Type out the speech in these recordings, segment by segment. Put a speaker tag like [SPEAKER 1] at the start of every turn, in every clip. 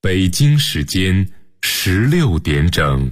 [SPEAKER 1] 北京时间16点整。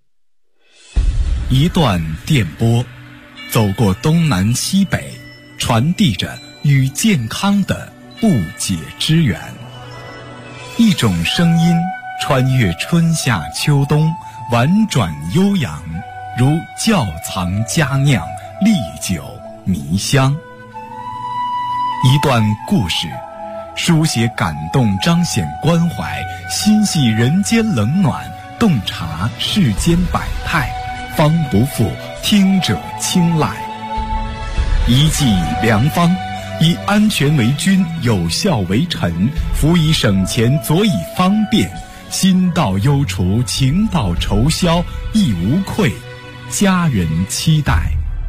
[SPEAKER 2] 一段电波，走过东南西北，传递着与健康的不解之缘。一种声音，穿越春夏秋冬，婉转悠扬，如窖藏佳酿，历久弥香。一段故事，书写感动，彰显关怀，心系人间冷暖，洞察世间百态，方不负听者青睐。一剂良方，以安全为君，有效为臣，辅以省钱，佐以方便，心到忧除，情到愁消，亦无愧，家人期待。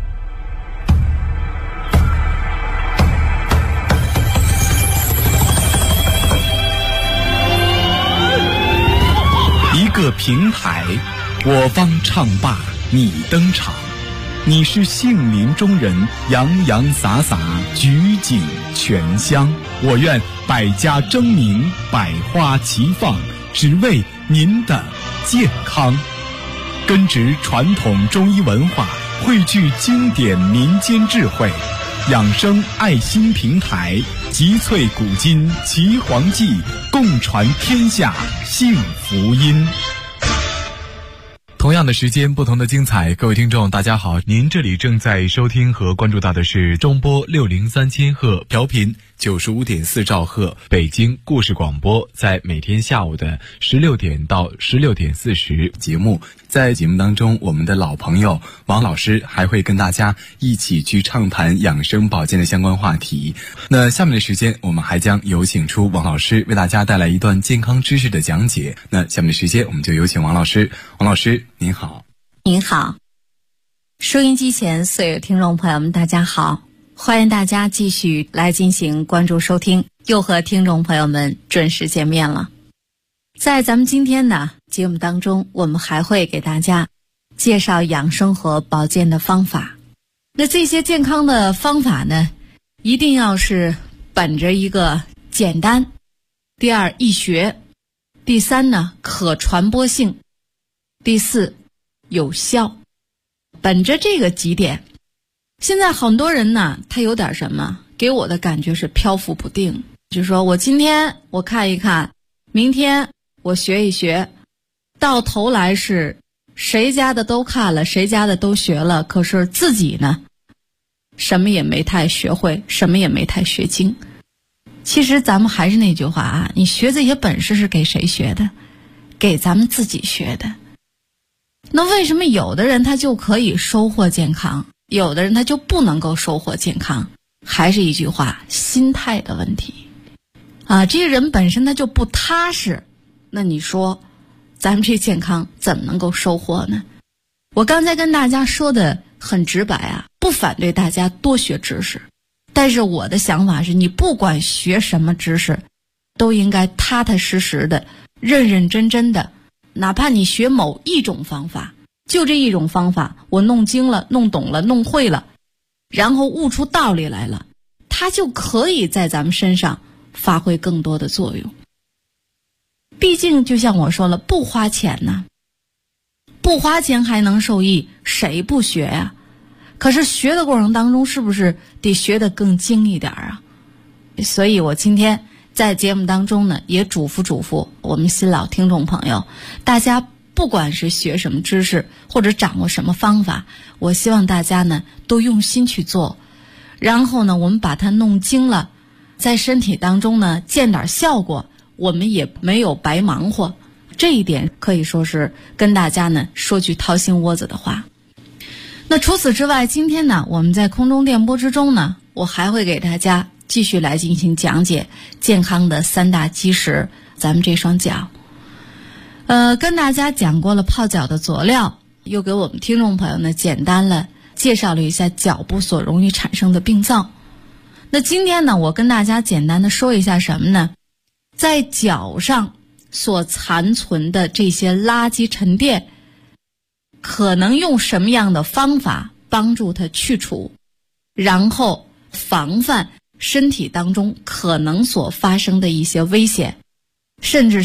[SPEAKER 2] 一个平台，我方唱罢你登场，你是杏林中人，洋洋洒洒，举景全香。我愿百家争鸣，百花齐放，只为您的健康。根植传统中医文化，汇聚经典民间智慧，养生爱心平台，集萃古今岐黄记，共传天下幸福音。同样的时间，不同的精彩。各位听众大家好，您这里正在收听和关注到的是中波603千赫，调频95.4兆赫，北京故事广播，在每天下午的16点到16点40节目。在节目当中，我们的老朋友王老师还会跟大家一起去畅谈养生保健的相关话题。那下面的时间，我们还将有请出王老师为大家带来一段健康知识的讲解。那下面的时间，我们就有请王老师。王老师您好。
[SPEAKER 3] 您好，收音机前所有听众朋友们大家好，欢迎大家继续来进行关注收听，又和听众朋友们准时见面了。在咱们今天的节目当中，我们还会给大家介绍养生和保健的方法。那这些健康的方法呢，一定要是本着一个简单，第二易学，第三呢可传播性，第四有效。本着这个几点，现在很多人呢，他有点什么，给我的感觉是漂浮不定，就是说我今天我看一看，明天我学一学，到头来是谁家的都看了，谁家的都学了，可是自己呢，什么也没太学会，什么也没太学精。其实咱们还是那句话啊，你学这些本事是给谁学的？给咱们自己学的。那为什么有的人他就可以收获健康，有的人他就不能够收获健康？还是一句话，心态的问题啊，这个人本身他就不踏实，那你说咱们这健康怎么能够收获呢？我刚才跟大家说的很直白啊，不反对大家多学知识，但是我的想法是，你不管学什么知识，都应该踏踏实实的，认认真真的。哪怕你学某一种方法，就这一种方法，我弄精了，弄懂了，弄会了，然后悟出道理来了，它就可以在咱们身上发挥更多的作用。毕竟就像我说了，不花钱呢，不花钱还能受益，谁不学呀？可是学的过程当中，是不是得学得更精一点啊？所以我今天在节目当中呢，也嘱咐我们新老听众朋友，大家不管是学什么知识或者掌握什么方法，我希望大家呢都用心去做，然后呢我们把它弄精了，在身体当中呢见点效果，我们也没有白忙活。这一点可以说是跟大家呢说句掏心窝子的话。那除此之外，今天呢我们在空中电波之中呢，我还会给大家继续来进行讲解健康的三大基石，咱们这双脚。跟大家讲过了泡脚的佐料，又给我们听众朋友呢简单了介绍了一下脚部所容易产生的病灶。那今天呢，我跟大家简单的说一下什么呢？在脚上所残存的这些垃圾沉淀，可能用什么样的方法帮助它去除，然后防范身体当中可能所发生的一些危险，甚至是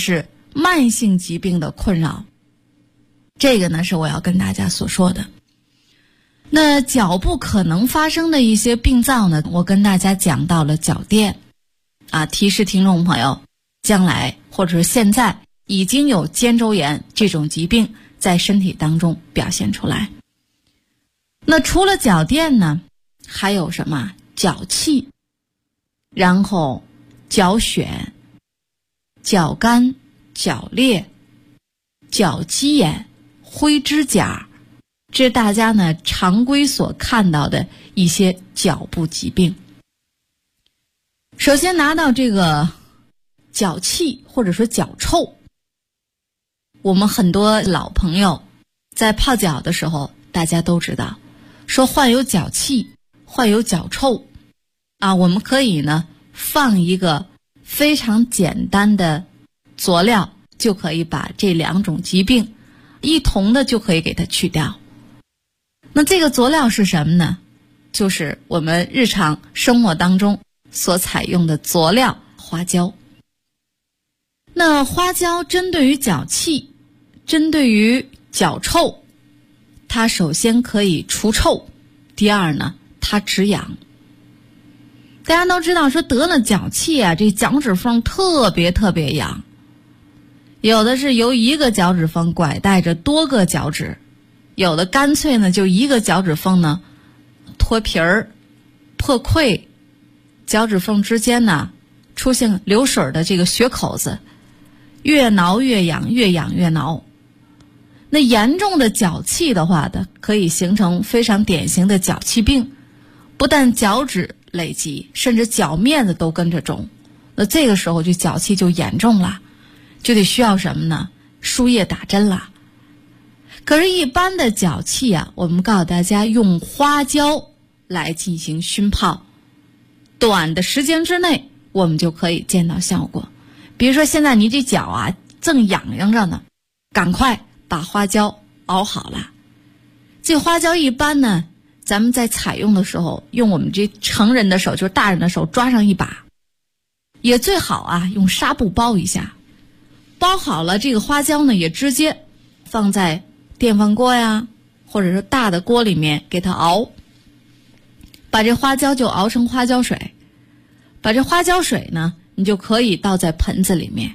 [SPEAKER 3] 慢性疾病的困扰。这个呢是我要跟大家所说的。那脚部可能发生的一些病灶呢，我跟大家讲到了脚垫提示听众朋友，将来或者是现在已经有肩周炎这种疾病在身体当中表现出来。那除了脚垫呢，还有什么？脚气，然后脚癣、脚干、脚裂、脚鸡眼、灰指甲，这是大家呢常规所看到的一些脚部疾病。首先拿到这个脚气或者说脚臭，我们很多老朋友在泡脚的时候大家都知道，说患有脚气患有脚臭我们可以呢放一个非常简单的佐料，就可以把这两种疾病一同的就可以给它去掉。那这个佐料是什么呢？就是我们日常生活当中所采用的佐料花椒。那花椒针对于脚气，针对于脚臭，它首先可以除臭，第二呢它止痒。大家都知道说得了脚气这脚趾缝特别痒，有的是由一个脚趾缝拐带着多个脚趾，有的干脆呢就一个脚趾缝呢脱皮儿破溃，脚趾缝之间呢出现流水的这个血口子，越挠越痒，越痒越挠。那严重的脚气的话的，可以形成非常典型的脚气病，不但脚趾累积，甚至脚面子都跟着肿。那这个时候就脚气就严重了，就得需要什么呢？输液打针了。可是一般的脚气我们告诉大家用花椒来进行熏泡，短的时间之内我们就可以见到效果。比如说现在你这脚正痒痒着呢，赶快把花椒熬好了。这花椒一般呢，咱们在采用的时候用我们这成人的手，就是大人的手抓上一把，也最好用纱布包一下。包好了这个花椒呢，也直接放在电饭锅或者是大的锅里面给它熬，把这花椒就熬成花椒水。把这花椒水呢，你就可以倒在盆子里面，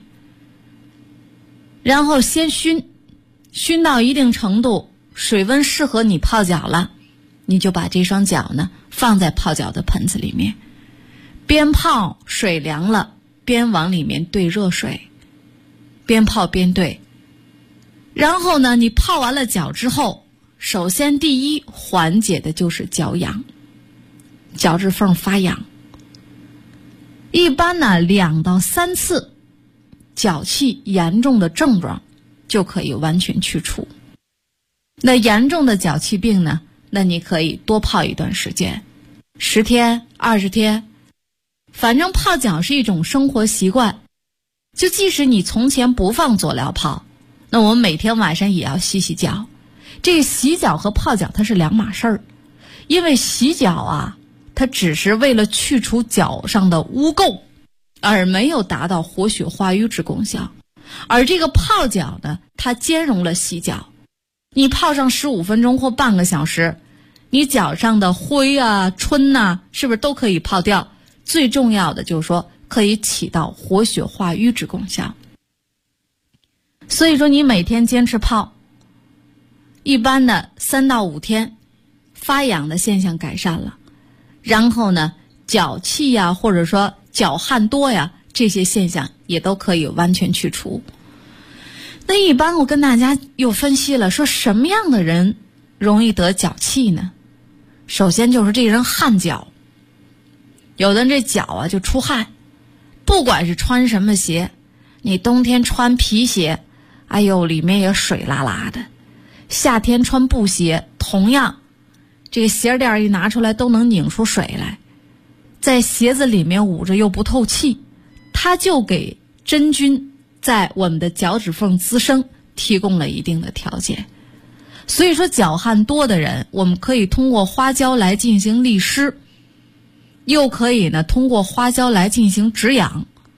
[SPEAKER 3] 然后先熏到一定程度，水温适合你泡脚了，你就把这双脚呢放在泡脚的盆子里面，边泡水凉了，边往里面兑热水，边泡边兑。然后呢，你泡完了脚之后，首先第一缓解的就是脚痒，脚趾缝发痒。一般呢2到3次，脚气严重的症状就可以完全去除。那严重的脚气病呢，那你可以多泡一段时间，10天、20天，反正泡脚是一种生活习惯。就即使你从前不放佐料泡，那我们每天晚上也要洗洗脚。这个洗脚和泡脚它是两码事儿，因为洗脚它只是为了去除脚上的污垢，而没有达到活血化瘀之功效。而这个泡脚呢，它兼容了洗脚。你泡上15分钟或半个小时，你脚上的灰春是不是都可以泡掉？最重要的就是说可以起到活血化瘀之功效。所以说你每天坚持泡，一般的3到5天，发痒的现象改善了，然后呢脚气或者说脚汗多这些现象也都可以完全去除。那一般我跟大家又分析了，说什么样的人容易得脚气呢？首先就是这人汗脚，有的人这脚就出汗，不管是穿什么鞋，你冬天穿皮鞋，哎呦里面也水啦啦的，夏天穿布鞋，同样这个鞋垫一拿出来都能拧出水来，在鞋子里面捂着又不透气，它就给真菌在我们的脚趾缝滋生提供了一定的条件。所以说脚汗多的人，我们可以通过花椒来进行利湿，又可以呢通过花椒来进行止痒。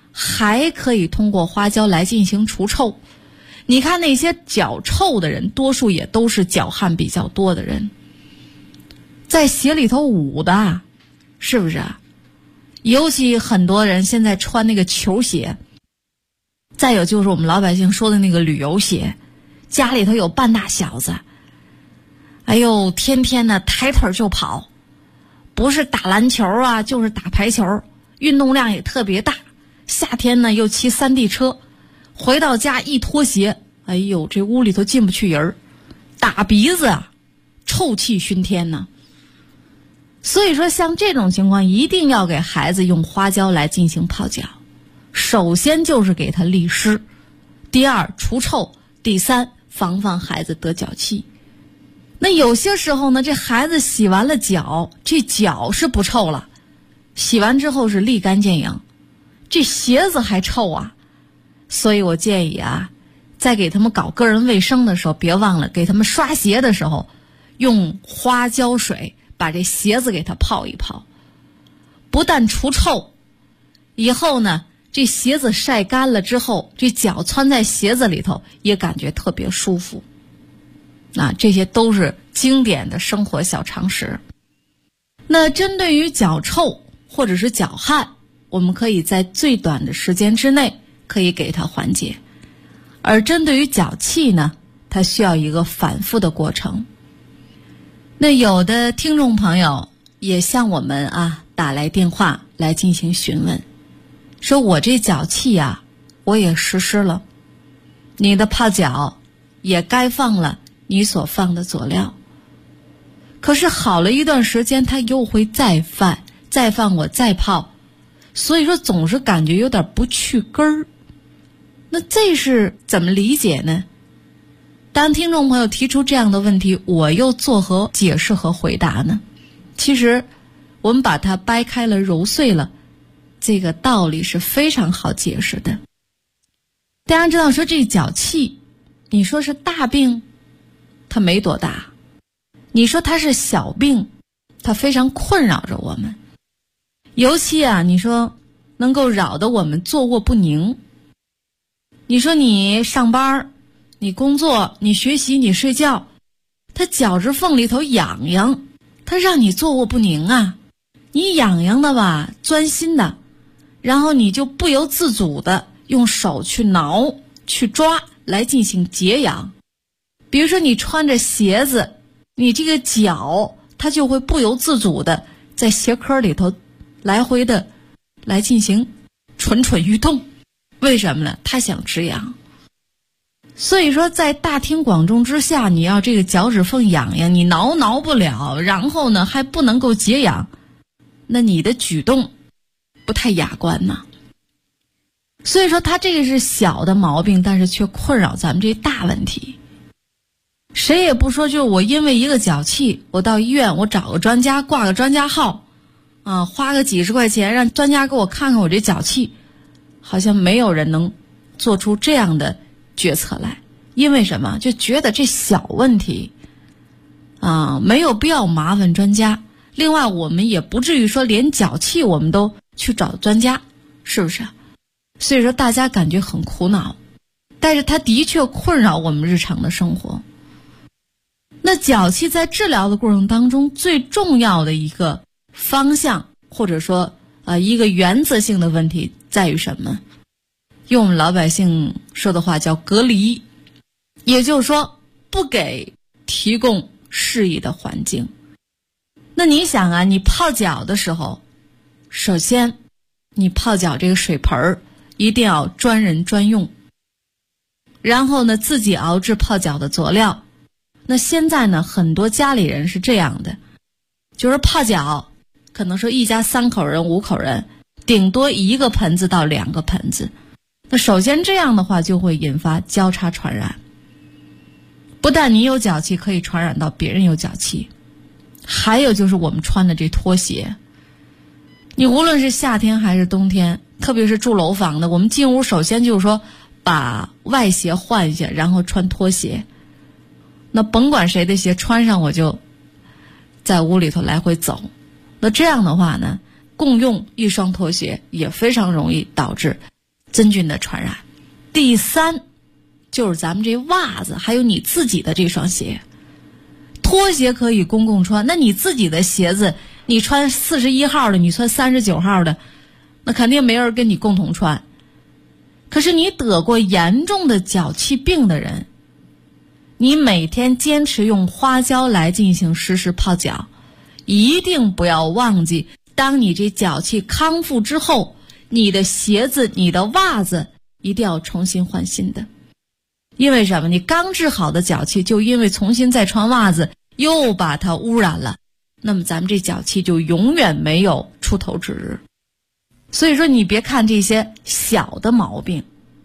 [SPEAKER 3] 还可以通过花椒来进行除臭。你看那些脚臭的人，多数也都是脚汗比较多的人，在鞋里头捂的，是不是啊？尤其很多人现在穿那个球鞋，再有就是我们老百姓说的那个旅游鞋，家里头有半大小子，哎呦，天天呢抬腿就跑，不是打篮球啊就是打排球，运动量也特别大。夏天呢又骑3D 车，回到家一脱鞋，哎呦，这屋里头进不去人，打鼻子啊，臭气熏天呢。所以说像这种情况一定要给孩子用花椒来进行泡脚，首先就是给他利湿，第二除臭，第三防孩子得脚气。那有些时候呢，这孩子洗完了脚，这脚是不臭了，洗完之后是立竿见影，这鞋子还臭啊。所以我建议啊，在给他们搞个人卫生的时候，别忘了给他们刷鞋的时候用花椒水把这鞋子给它泡一泡，不但除臭，以后呢这鞋子晒干了之后，这脚穿在鞋子里头也感觉特别舒服。这些都是经典的生活小常识。那针对于脚臭或者是脚汗，我们可以在最短的时间之内可以给它缓解，而针对于脚气呢，它需要一个反复的过程。那有的听众朋友也向我们打来电话来进行询问，说我这脚气我也实施了，你的泡脚也该放了你所放的佐料，可是好了一段时间它又会再犯我再泡，所以说总是感觉有点不去根儿。那这是怎么理解呢？当听众朋友提出这样的问题，我又作何解释和回答呢？其实我们把它掰开了揉碎了，这个道理是非常好解释的。大家知道说这脚气，你说是大病，它没多大；你说它是小病，它非常困扰着我们。尤其你说能够扰得我们坐卧不宁。你说你上班，你工作，你学习，你睡觉，它脚趾缝里头痒痒，它让你坐卧不宁啊。你痒痒的吧，钻心的，然后你就不由自主的用手去挠去抓来进行解痒。比如说你穿着鞋子，你这个脚它就会不由自主的在鞋壳里头来回的来进行蠢蠢欲动。为什么呢？它想止痒。所以说在大庭广众之下，你要这个脚趾缝痒痒，你挠不了，然后呢还不能够解痒，那你的举动不太雅观呢。所以说它这个是小的毛病，但是却困扰咱们这大问题。谁也不说就是我因为一个脚气，我到医院我找个专家挂个专家号花个几十块钱让专家给我看看我这脚气，好像没有人能做出这样的决策来。因为什么？就觉得这小问题没有必要麻烦专家。另外我们也不至于说连脚气我们都去找专家，是不是？所以说大家感觉很苦恼，但是它的确困扰我们日常的生活。那脚气在治疗的过程当中，最重要的一个方向，或者说一个原则性的问题在于什么？用我们老百姓说的话叫隔离，也就是说不给提供适宜的环境。那你想你泡脚的时候，首先你泡脚这个水盆一定要专人专用，然后呢自己熬制泡脚的佐料。那现在呢很多家里人是这样的，就是泡脚可能说一家3口人5口人，顶多1个盆子到2个盆子。那首先这样的话就会引发交叉传染，不但你有脚气可以传染到别人有脚气，还有就是我们穿的这拖鞋，你无论是夏天还是冬天，特别是住楼房的，我们进屋首先就是说把外鞋换一下，然后穿拖鞋。那甭管谁的鞋穿上，我就在屋里头来回走。那这样的话呢，共用一双拖鞋也非常容易导致真菌的传染。第三就是咱们这袜子还有你自己的这双鞋，拖鞋可以公共穿，那你自己的鞋子你穿41号的，你穿39号的，那肯定没人跟你共同穿。可是你得过严重的脚气病的人，你每天坚持用花椒来进行实时泡脚，一定不要忘记，当你这脚气康复之后，你的鞋子你的袜子一定要重新换新的。因为什么？你刚治好的脚气就因为重新再穿袜子又把它污染了，那么咱们这脚气就永远没有出头之日。所以说你别看这些小的毛病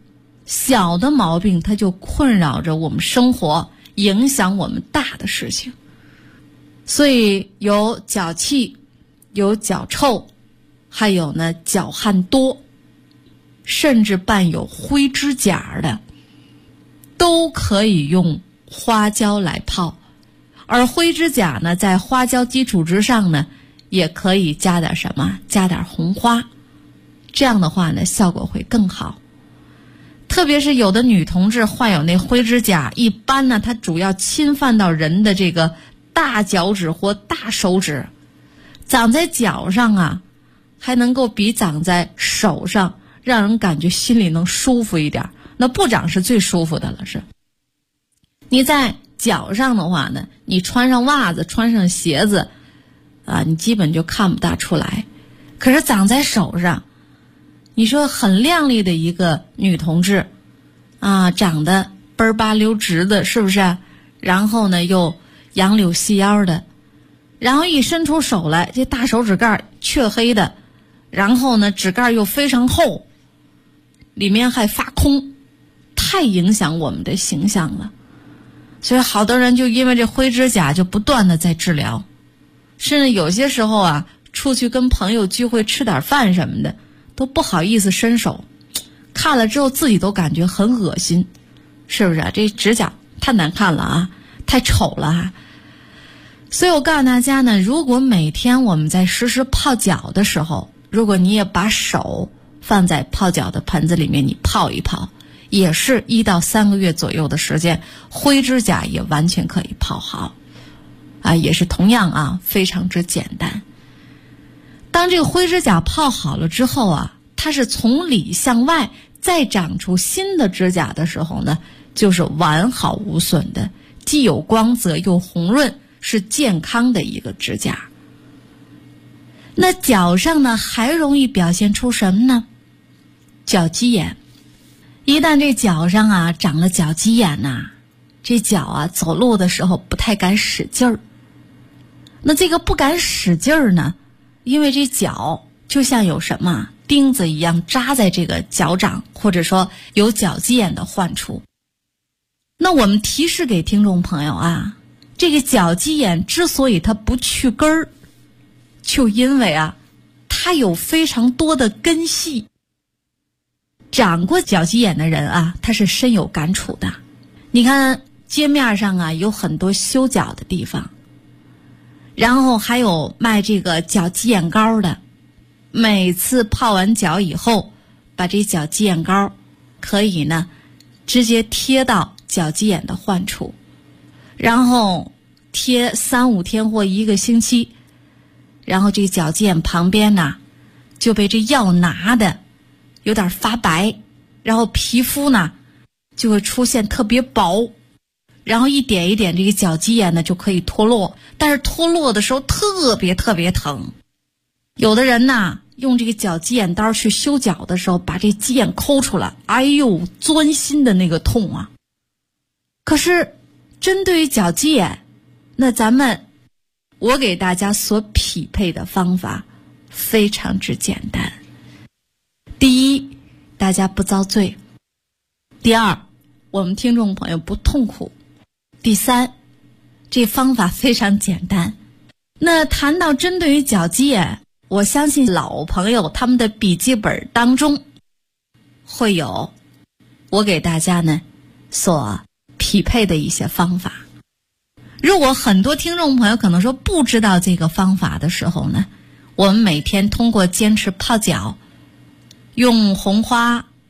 [SPEAKER 3] 它就困扰着我们生活，影响我们大的事情。所以有脚气，有脚臭，还有呢脚汗多，甚至伴有灰指甲的，都可以用花椒来泡。而灰指甲呢，在花椒基础之上呢，也可以加点什么？加点红花，这样的话呢，效果会更好。特别是有的女同志患有那灰指甲，一般呢，它主要侵犯到人的这个大脚趾或大手指，长在脚上啊，还能够比长在手上让人感觉心里能舒服一点。那不长是最舒服的了，是。你在脚上的话呢，你穿上袜子穿上鞋子啊，你基本就看不大出来。可是长在手上，你说很靓丽的一个女同志啊，长得倍儿吧溜直的，是不是？然后呢又杨柳细腰的，然后一伸出手来，这大手指盖黢黑的，然后呢指盖又非常厚，里面还发空，太影响我们的形象了。所以好多人就因为这灰指甲就不断的在治疗，甚至有些时候啊，出去跟朋友聚会吃点饭什么的都不好意思伸手，看了之后自己都感觉很恶心，是不是啊？这指甲太难看了啊，太丑了啊。所以我告诉大家呢，如果每天我们在实时泡脚的时候，如果你也把手放在泡脚的盆子里面，你泡一泡，也是1到3个月左右的时间，灰指甲也完全可以泡好啊，也是同样啊，非常之简单。当这个灰指甲泡好了之后啊，它是从里向外再长出新的指甲的时候呢，就是完好无损的，既有光泽又红润，是健康的一个指甲。那脚上呢还容易表现出什么呢？脚鸡眼。一旦这脚上啊长了脚鸡眼呐，这脚啊走路的时候不太敢使劲儿。那这个不敢使劲儿呢，因为这脚就像有什么钉子一样扎在这个脚掌，或者说有脚鸡眼的患处。那我们提示给听众朋友啊，这个脚鸡眼之所以它不去根儿，就因为啊它有非常多的根系。长过脚鸡眼的人啊，他是深有感触的。你看街面上啊有很多修脚的地方，然后还有卖这个脚鸡眼膏的，每次泡完脚以后，把这脚鸡眼膏可以呢直接贴到脚鸡眼的患处，然后贴3、5天或1个星期，然后这脚鸡眼旁边呢就被这药拿的有点发白，然后皮肤呢就会出现特别薄，然后一点一点这个脚鸡眼呢就可以脱落，但是脱落的时候特别疼。有的人呢用这个脚鸡眼刀去修脚的时候，把这鸡眼抠出来，哎呦，钻心的那个痛啊！可是针对于脚鸡眼，那我给大家所匹配的方法非常之简单。第一，大家不遭罪；第二，我们听众朋友不痛苦；第三，这方法非常简单。那谈到针对于脚鸡眼，我相信老朋友他们的笔记本当中会有我给大家呢所匹配的一些方法。如果很多听众朋友可能说不知道这个方法的时候呢，我们每天通过坚持泡脚，用红花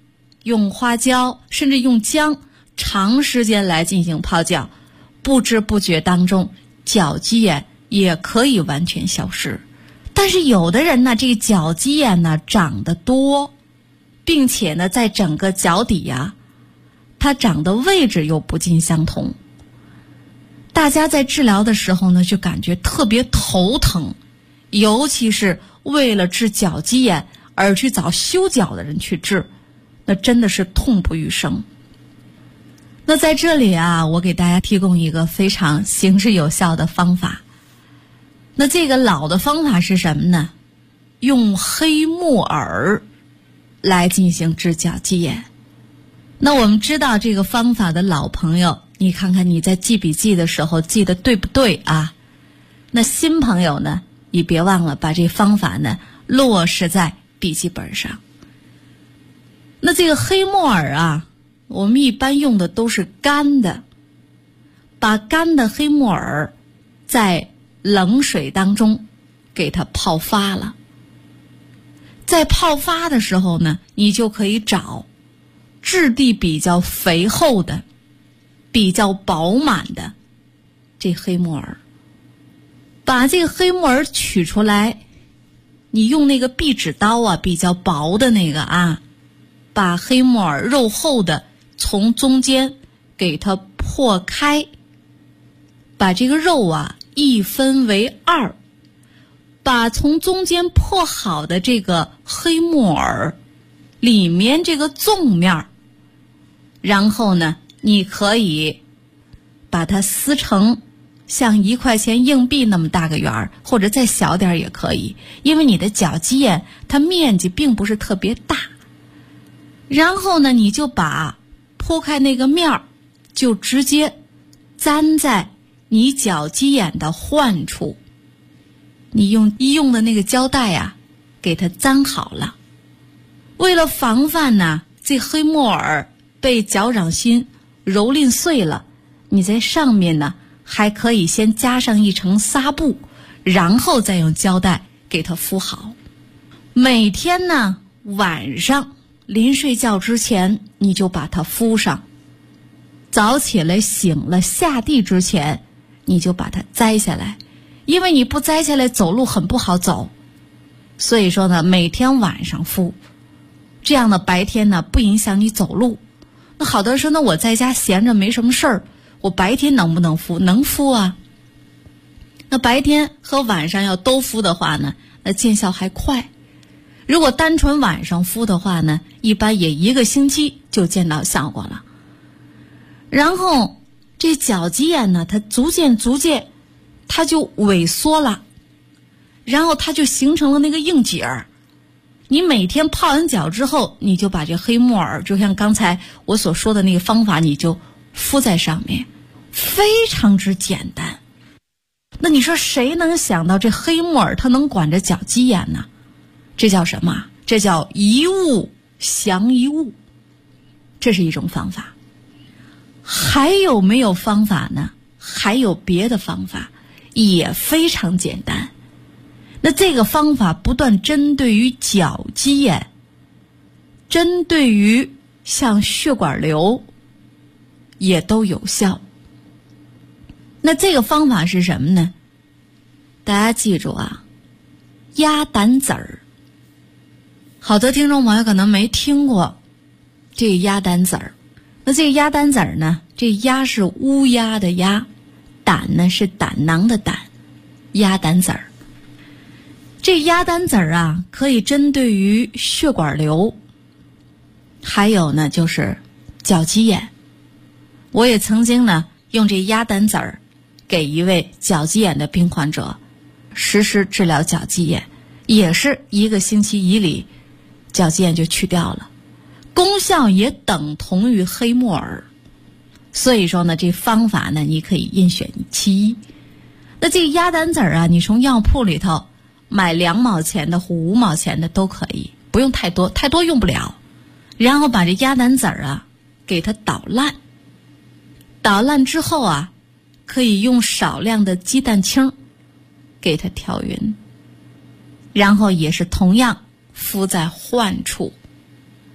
[SPEAKER 3] 用花椒，甚至用姜长时间来进行泡脚，不知不觉当中脚鸡眼也可以完全消失。但是有的人呢，这个脚鸡眼呢长得多，并且呢在整个脚底呀，它长的位置又不尽相同，大家在治疗的时候呢就感觉特别头疼，尤其是为了治脚鸡眼而去找修脚的人去治，那真的是痛不欲生。那在这里啊，我给大家提供一个非常行之有效的方法。那这个老的方法是什么呢？用黑木耳来进行治脚鸡眼。那我们知道这个方法的老朋友，你看看你在记笔记的时候记得对不对啊？那新朋友呢，你别忘了把这方法呢落实在笔记本上。那这个黑木耳啊，我们一般用的都是干的，把干的黑木耳在冷水当中给它泡发了。在泡发的时候呢，你就可以找质地比较肥厚的、比较饱满的这黑木耳，把这个黑木耳取出来，你用那个壁纸刀啊，比较薄的那个啊，把黑木耳肉厚的从中间给它破开，把这个肉啊一分为二，把从中间破好的这个黑木耳里面这个纵面，然后呢你可以把它撕成像1块钱硬币那么大个圆儿，或者再小点也可以，因为你的脚鸡眼它面积并不是特别大。然后呢你就把铺开那个面儿就直接粘在你脚鸡眼的患处，你用医用的那个胶带啊给它粘好了。为了防范呢这黑木耳被脚掌心蹂躏碎了，你在上面呢还可以先加上一层纱布，然后再用胶带给它敷好。每天呢晚上临睡觉之前你就把它敷上，早起来醒了下地之前你就把它摘下来，因为你不摘下来走路很不好走，所以说呢每天晚上敷，这样的白天呢不影响你走路。那好多人说，那我在家闲着没什么事儿，我白天能不能敷？能敷啊。那白天和晚上要都敷的话呢，那见效还快。如果单纯晚上敷的话呢，一般也1个星期就见到效果了。然后这脚鸡眼呢，它逐渐它就萎缩了，然后它就形成了那个硬结儿。你每天泡完脚之后，你就把这黑木耳，就像刚才我所说的那个方法，你就敷在上面，非常之简单。那你说谁能想到这黑木耳它能管着脚鸡眼呢？这叫什么？这叫一物降一物，这是一种方法。还有没有方法呢？还有别的方法，也非常简单。那这个方法不但针对于脚鸡眼，针对于像血管瘤也都有效。那这个方法是什么呢？大家记住啊，鸭胆籽儿。好多听众朋友可能没听过这个鸭胆籽儿。那这个鸭胆籽儿呢，这鸭是乌鸦的鸭，胆呢是胆囊的胆，鸭胆籽儿。这鸭胆籽儿啊，可以针对于血管瘤，还有呢就是脚鸡眼。我也曾经呢用这鸭胆籽儿给一位脚鸡眼的病患者实施治疗脚鸡眼，也是1个星期以里脚鸡眼就去掉了，功效也等同于黑木耳。所以说呢，这方法呢你可以任选其一。那这个鸭胆籽儿啊，你从药铺里头买2毛钱的或5毛钱的都可以，不用太多，太多用不了。然后把这鸭胆籽儿啊给它捣烂，捣烂之后啊，可以用少量的鸡蛋清给它调匀，然后也是同样敷在患处。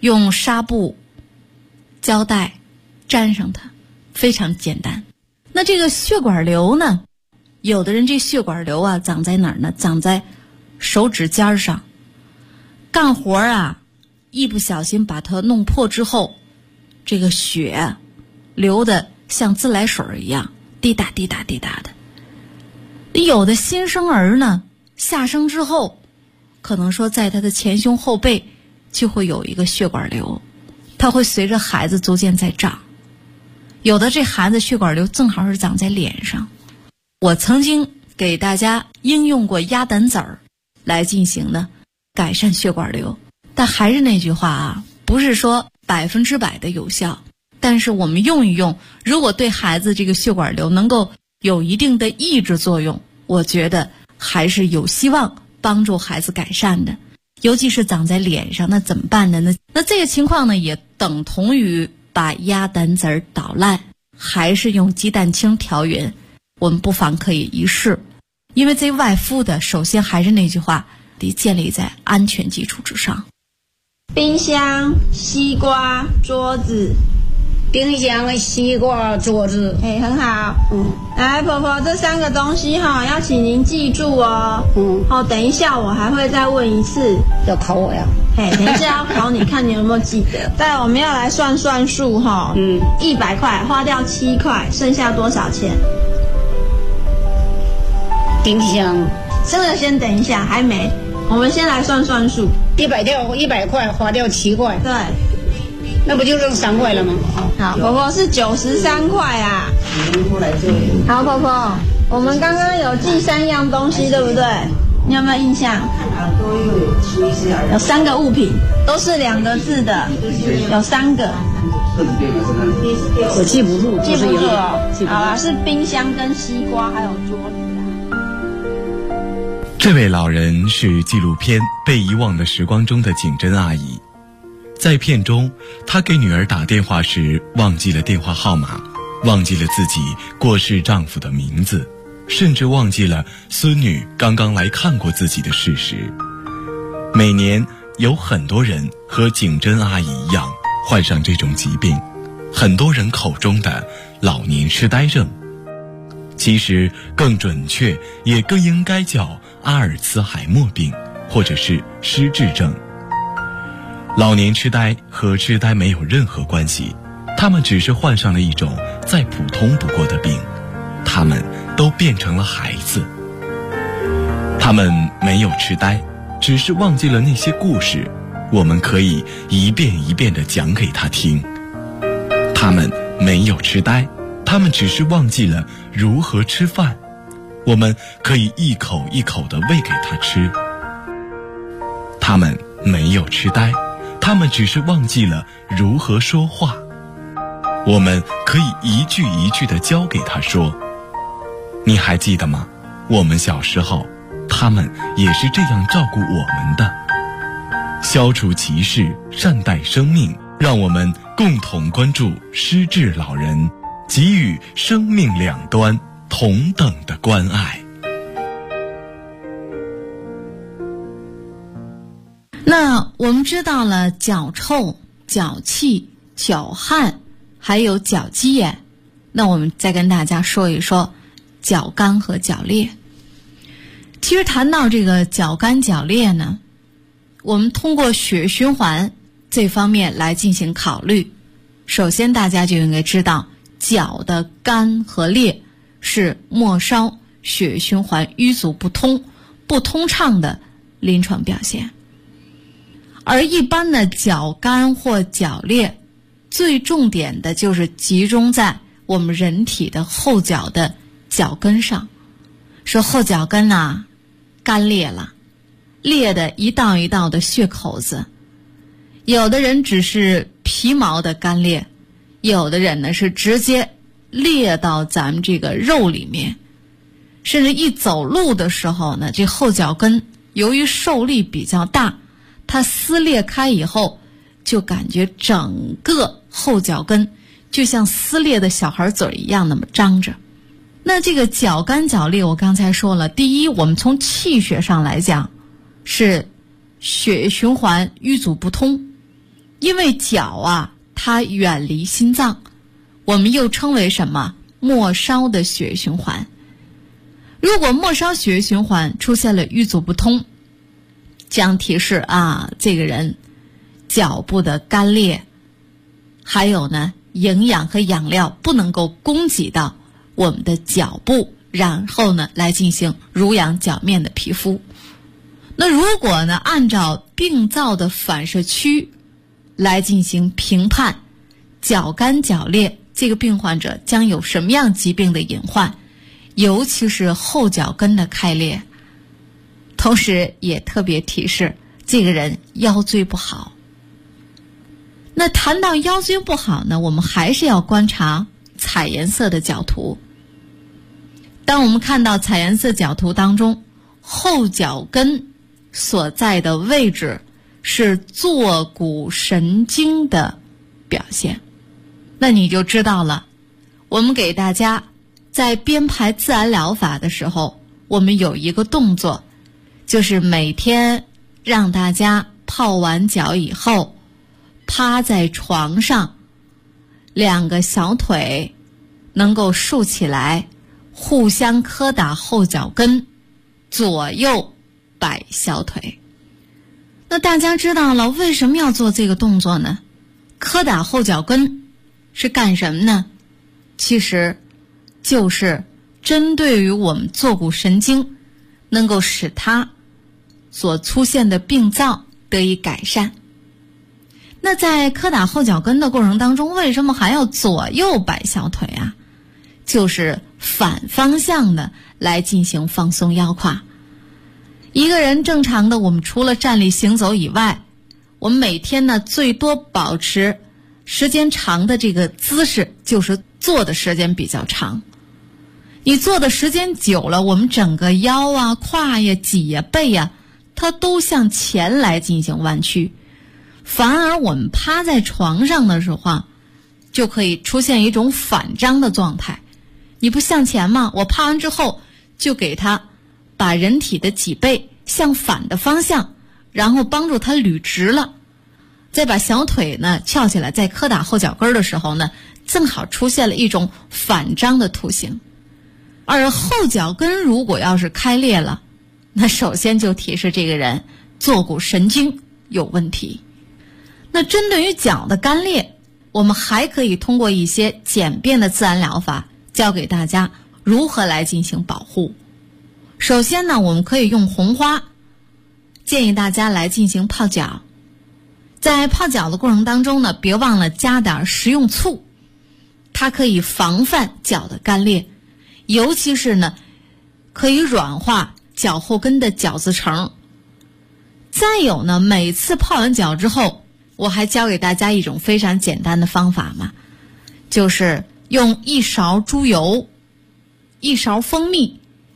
[SPEAKER 3] 用纱布、胶带粘上它，非常简单。那这个血管瘤呢，有的人这血管瘤啊长在哪儿呢？长在手指尖上。干活啊，一不小心把它弄破之后，这个血流的像自来水一样，滴答滴答滴答的。有的新生儿呢，下生之后，可能说在他的前胸后背就会有一个血管瘤，它会随着孩子逐渐在长。有的这孩子血管瘤正好是长在脸上。我曾经给大家应用过鸭胆籽儿来进行呢改善血管瘤，但还是那句话啊，不是说100%的有效，但是我们用一用，如果对孩子这个血管瘤能够有一定的抑制作用，我觉得还是有希望帮助孩子改善的。尤其是长在脸上，那怎么办呢？那这个情况呢，也等同于把鸭胆籽儿捣烂，还是用鸡蛋清调匀，我们不妨可以一试。因为这外敷的，首先还是那句话，得建立在安全基础之上。
[SPEAKER 4] 冰箱、西瓜、桌子。
[SPEAKER 5] 冰箱、西瓜、桌子。
[SPEAKER 4] 很好。来，婆婆，这3个东西要请您记住哦。等一下我还会再问一次。
[SPEAKER 5] 要考我呀？
[SPEAKER 4] 等一下要考你，看你有没有记得。再我们要来算数100块花掉7块，剩下多少钱？
[SPEAKER 5] 冰箱。
[SPEAKER 4] 这个先等一下，还没。我们先来算数。
[SPEAKER 5] 100块花掉7块。
[SPEAKER 4] 对。
[SPEAKER 5] 那不就剩3块了吗？
[SPEAKER 4] 好，婆婆是93块啊。好，婆婆，我们刚刚有记3样东西，对不对？你有没有印象？有3个物品，都是2个字的，有3个。
[SPEAKER 5] 我记不住，
[SPEAKER 4] 记不住哦。好了，是冰箱跟西瓜还有桌子啊。
[SPEAKER 2] 这位老人是纪录片《被遗忘的时光》中的景珍阿姨。在片中，她给女儿打电话时忘记了电话号码，忘记了自己过世丈夫的名字，甚至忘记了孙女刚刚来看过自己的事实。每年有很多人和景珍阿姨一样患上这种疾病，很多人口中的老年痴呆症，其实更准确也更应该叫阿尔茨海默病，或者是失智症。老年痴呆和痴呆没有任何关系，他们只是患上了一种再普通不过的病，他们都变成了孩子。他们没有痴呆，只是忘记了那些故事，我们可以一遍一遍地讲给他听。他们没有痴呆，他们只是忘记了如何吃饭，我们可以一口一口地喂给他吃。他们没有痴呆，他们只是忘记了如何说话，我们可以一句一句地教给他说。你还记得吗？我们小时候，他们也是这样照顾我们的。消除歧视，善待生命，让我们共同关注失智老人，给予生命两端同等的关爱。
[SPEAKER 3] 那我们知道了脚臭、脚气、脚汗，还有脚鸡眼，那我们再跟大家说一说脚干和脚裂。其实谈到这个脚干脚裂呢，我们通过血循环这方面来进行考虑。首先大家就应该知道，脚的干和裂是末梢血循环淤阻不通畅的临床表现。而一般的脚干或脚裂，最重点的就是集中在我们人体的后脚的脚跟上。说后脚跟啊干裂了，裂的一道一道的血口子，有的人只是皮毛的干裂，有的人呢是直接裂到咱们这个肉里面，甚至一走路的时候呢，这后脚跟由于受力比较大，它撕裂开以后，就感觉整个后脚跟就像撕裂的小孩嘴一样那么张着。那这个脚干脚裂，我刚才说了，第一，我们从气血上来讲是血循环淤阻不通， 因为脚啊，它远离心脏，我们又称为什么？末梢的血液循环。如果末梢血液循环出现了淤阻不通，将提示啊，这个人脚部的干裂，还有呢，营养和养料不能够供给到我们的脚部，然后呢，来进行濡养脚面的皮肤。那如果呢，按照病灶的反射区来进行评判，脚干脚裂，这个病患者将有什么样疾病的隐患，尤其是后脚跟的开裂。同时也特别提示这个人腰椎不好。那谈到腰椎不好呢，我们还是要观察彩颜色的脚图。当我们看到彩颜色脚图当中，后脚跟所在的位置是坐骨神经的表现，那你就知道了。我们给大家在编排自然疗法的时候，我们有一个动作，就是每天让大家泡完脚以后，趴在床上，两个小腿能够竖起来，互相磕打后脚跟，左右摆小腿。那大家知道了为什么要做这个动作呢？磕打后脚跟是干什么呢？其实就是针对于我们坐骨神经，能够使它所出现的病灶得以改善。那在磕打后脚跟的过程当中，为什么还要左右摆小腿啊？就是反方向的来进行放松腰胯。一个人正常的，我们除了站立行走以外，我们每天呢最多保持时间长的这个姿势，就是坐的时间比较长。你坐的时间久了，我们整个腰啊、胯呀、脊呀、背呀，它都向前来进行弯曲。反而我们趴在床上的时候啊，就可以出现一种反张的状态。你不向前吗？我趴完之后就给它把人体的脊背向反的方向，然后帮助它捋直了，再把小腿呢翘起来，在磕打后脚跟的时候呢，正好出现了一种反张的图形。而后脚跟如果要是开裂了，那首先就提示这个人坐骨神经有问题。那针对于脚的干裂，我们还可以通过一些简便的自然疗法教给大家如何来进行保护。首先呢，我们可以用红花，建议大家来进行泡脚。在泡脚的过程当中呢，别忘了加点食用醋，它可以防范脚的干裂，尤其是呢，可以软化脚后跟的角质层。再有呢，每次泡完脚之后，我还教给大家一种非常简单的方法嘛，就是用1勺猪油、1勺蜂蜜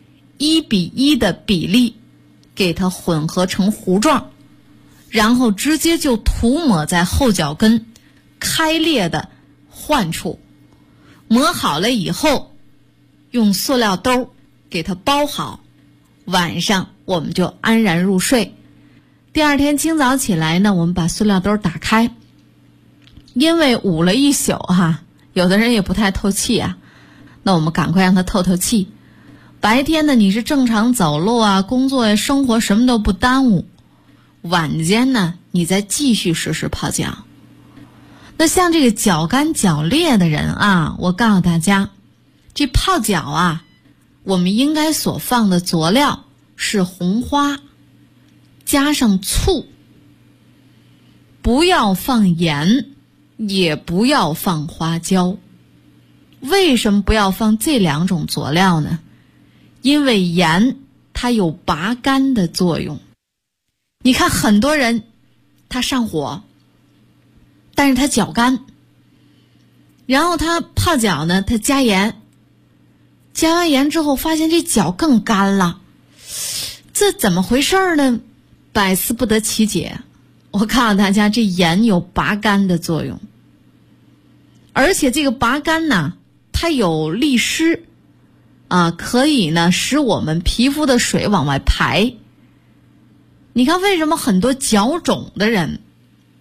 [SPEAKER 3] ，1:1的比例给它混合成糊状，然后直接就涂抹在后脚跟开裂的患处。抹好了以后，用塑料兜给它包好，晚上我们就安然入睡。第二天清早起来呢，我们把塑料兜打开，因为捂了一宿有的人也不太透气啊，那我们赶快让它透透气。白天呢，你是正常走路啊、工作呀、生活什么都不耽误，晚间呢，你再继续实施泡脚。那像这个脚干脚裂的人啊，我告诉大家，这泡脚啊，我们应该所放的佐料是红花加上醋，不要放盐，也不要放花椒。为什么不要放这2种佐料呢？因为盐它有拔干的作用。你看很多人他上火，但是他脚干，然后他泡脚呢，他加盐，加完盐之后发现这脚更干了，这怎么回事呢？百思不得其解。我告诉大家，这盐有拔干的作用，而且这个拔干呢，它有利湿可以呢使我们皮肤的水往外排。你看为什么很多脚肿的人，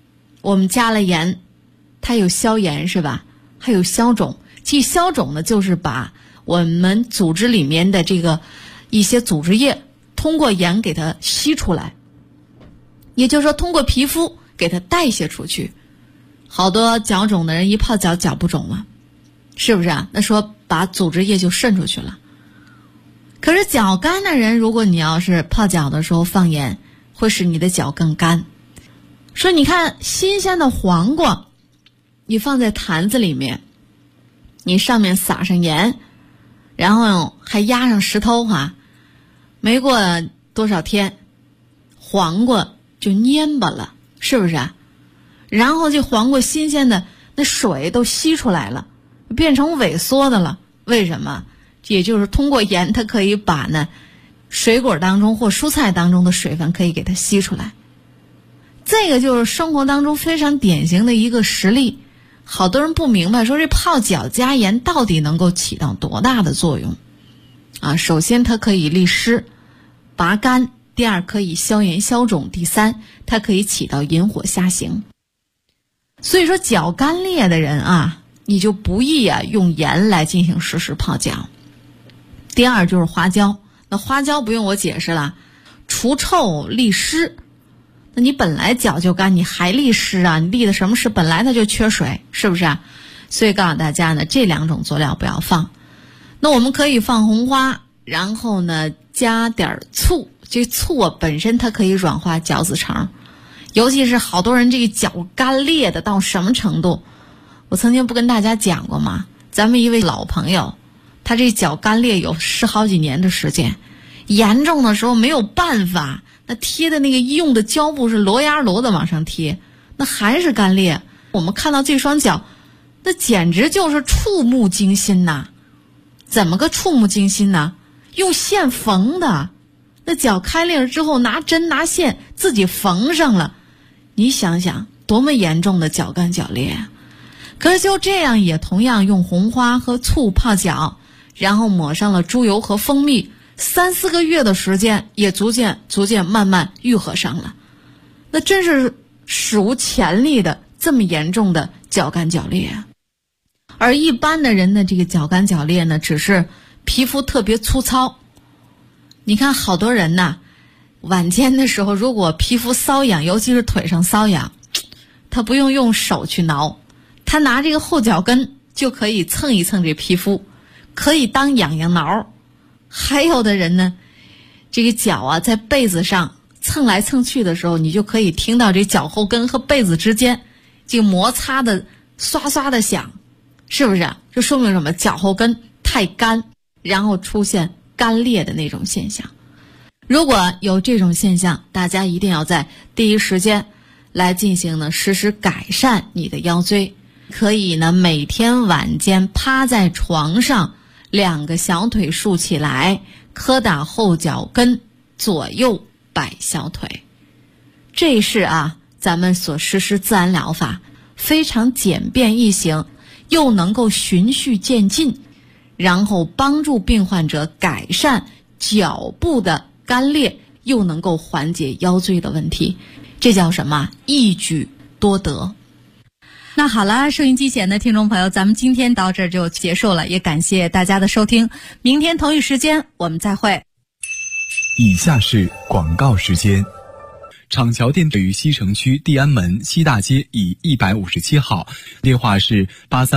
[SPEAKER 3] 我们加了盐，它有消炎是吧？还有消肿。其实消肿呢，就是把我们组织里面的这个一些组织液通过盐给它吸出来，也就是说通过皮肤给它代谢出去。好多脚肿的人一泡脚，脚不肿了，是不是啊？那说把组织液就渗出去了。可是脚干的人，如果你要是泡脚的时候放盐，会使你的脚更干。说你看新鲜的黄瓜，你放在坛子里面，你上面撒上盐，然后还压上石头没过多少天，黄瓜就蔫巴了，是不是啊？然后这黄瓜新鲜的那水都吸出来了，变成萎缩的了。为什么？也就是通过盐，它可以把呢水果当中或蔬菜当中的水分可以给它吸出来。这个就是生活当中非常典型的一个实例。好多人不明白，说这泡脚加盐到底能够起到多大的作用啊？首先它可以利湿拔干，第二可以消炎消肿，第三它可以起到引火下行。所以说脚干裂的人啊，你就不宜用盐来进行实时泡脚。第二就是花椒，那花椒不用我解释了，除臭利湿。那你本来脚就干，你还利湿啊？你利的什么湿？本来它就缺水，是不是啊？所以告诉大家呢，这两种佐料不要放。那我们可以放红花，然后呢加点醋。这醋本身它可以软化脚趾层，尤其是好多人这个脚干裂的到什么程度？我曾经不跟大家讲过吗？咱们一位老朋友，他这脚干裂有10好几年的时间，严重的时候没有办法，那贴的那个医用的胶布是罗压罗的往上贴，那还是干裂。我们看到这双脚，那简直就是触目惊心呐！怎么个触目惊心呢？用线缝的，那脚开裂之后拿针拿线自己缝上了。你想想多么严重的脚干脚裂啊！可是就这样也同样用红花和醋泡脚，然后抹上了猪油和蜂蜜，3、4个月的时间也逐渐慢慢愈合上了。那真是史无前例的这么严重的脚干脚裂啊！而一般的人的这个脚干脚裂呢，只是皮肤特别粗糙。你看好多人呐，晚间的时候如果皮肤瘙痒，尤其是腿上瘙痒，他不用手去挠，他拿这个后脚跟就可以蹭一蹭这皮肤，可以当痒痒挠。还有的人呢，这个脚在被子上蹭来蹭去的时候，你就可以听到这脚后跟和被子之间这个摩擦的刷刷的响，是不是啊？这说明什么？脚后跟太干，然后出现干裂的那种现象。如果有这种现象，大家一定要在第一时间来进行呢实时改善你的腰椎。可以呢每天晚间趴在床上，2个小腿竖起来，磕打后脚跟，左右摆小腿。这是咱们所实施自然疗法，非常简便易行，又能够循序渐进，然后帮助病患者改善脚部的干裂，又能够缓解腰椎的问题。这叫什么？一举多得。那好了，收音机前的听众朋友，咱们今天到这儿就结束了，也感谢大家的收听。明天同一时间我们再会。
[SPEAKER 2] 以下是广告时间。厂桥店位于西城区地安门西大街以157号，电话是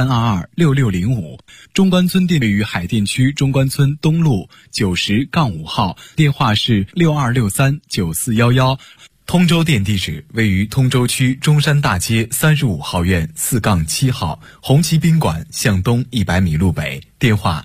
[SPEAKER 2] 83226605。中关村店位于海淀区中关村东路90-5号，电话是62639411。通州店地址位于通州区中山大街35号院4-7号，红旗宾馆向东100米路北，电话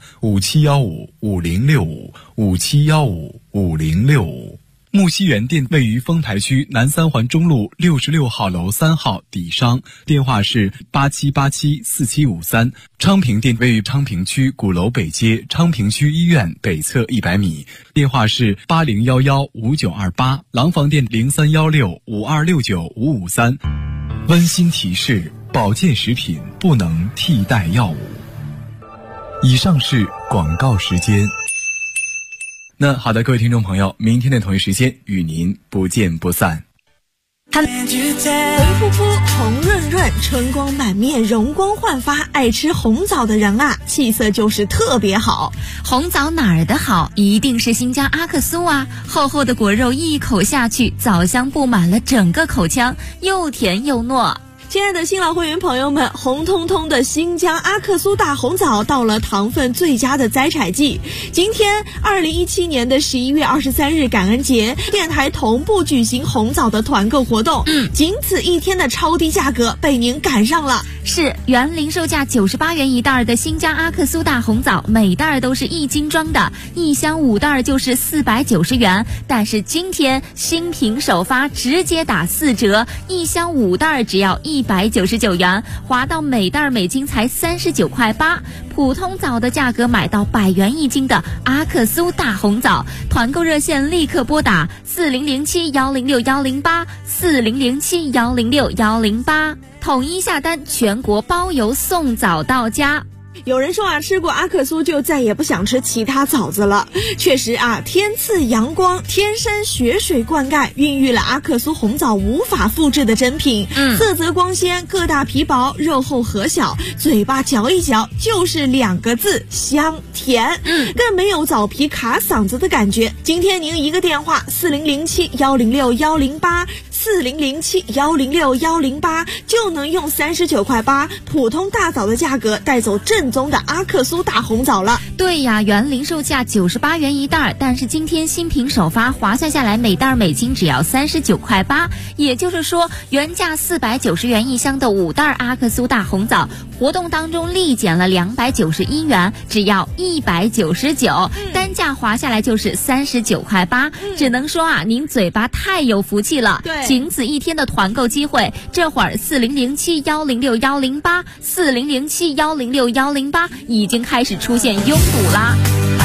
[SPEAKER 2] 57155065，57155065。木樨园店位于丰台区南三环中路66号楼3号底商，电话是87874753。昌平店位于昌平区鼓楼北街昌平区医院北侧100米，电话是80115928。廊坊店031652695553。温馨提示：保健食品不能替代药物。以上是广告时间。那好的，各位听众朋友，明天的同一时间与您不见不散。
[SPEAKER 6] 红扑扑、红润润、春光满面、容光焕发，爱吃红枣的人啊，气色就是特别好。
[SPEAKER 3] 红枣哪儿的好？一定是新疆阿克苏啊！厚厚的果肉一口下去，枣香布满了整个口腔，又甜又糯。
[SPEAKER 6] 亲爱的新老会员朋友们，红彤彤的新疆阿克苏大红枣到了糖分最佳的摘采季。今天2017年的11月23日感恩节，电台同步举行红枣的团购活动，仅此一天的超低价格被您赶上了。
[SPEAKER 3] 是原零售价98元一袋的新疆阿克苏大红枣，每袋都是1斤装的，一箱5袋就是490元。但是今天新品首发，直接打4折，一箱5袋只要199元，划到每袋每斤才39.8块。普通枣的价格买到100元一斤的阿克苏大红枣，团购热线立刻拨打4007106108 4007106108，统一下单，全国包邮送枣到家。
[SPEAKER 6] 有人说啊，吃过阿克苏就再也不想吃其他枣子了。确实啊，天赐阳光，天山雪水灌溉，孕育了阿克苏红枣无法复制的珍品。色泽光鲜，个大皮薄，肉厚核小，嘴巴嚼一嚼就是2个字：香甜。更没有枣皮卡嗓子的感觉。今天您一个电话4007106108 4007106108就能用39.8块普通大枣的价格带走正宗的阿克苏大红枣了。
[SPEAKER 3] 对呀，原零售价98元一袋，但是今天新品首发，划算下来每袋每斤只要39.8块。也就是说，原价490元一箱的5袋阿克苏大红枣，活动当中立减了291元，只要199，单价划下来就是39.8块。只能说啊，您嘴巴太有福气了。
[SPEAKER 6] 对，
[SPEAKER 3] 仅此一天的团购机会，这会儿4007106108 4007106108已经开始出现拥堵啦。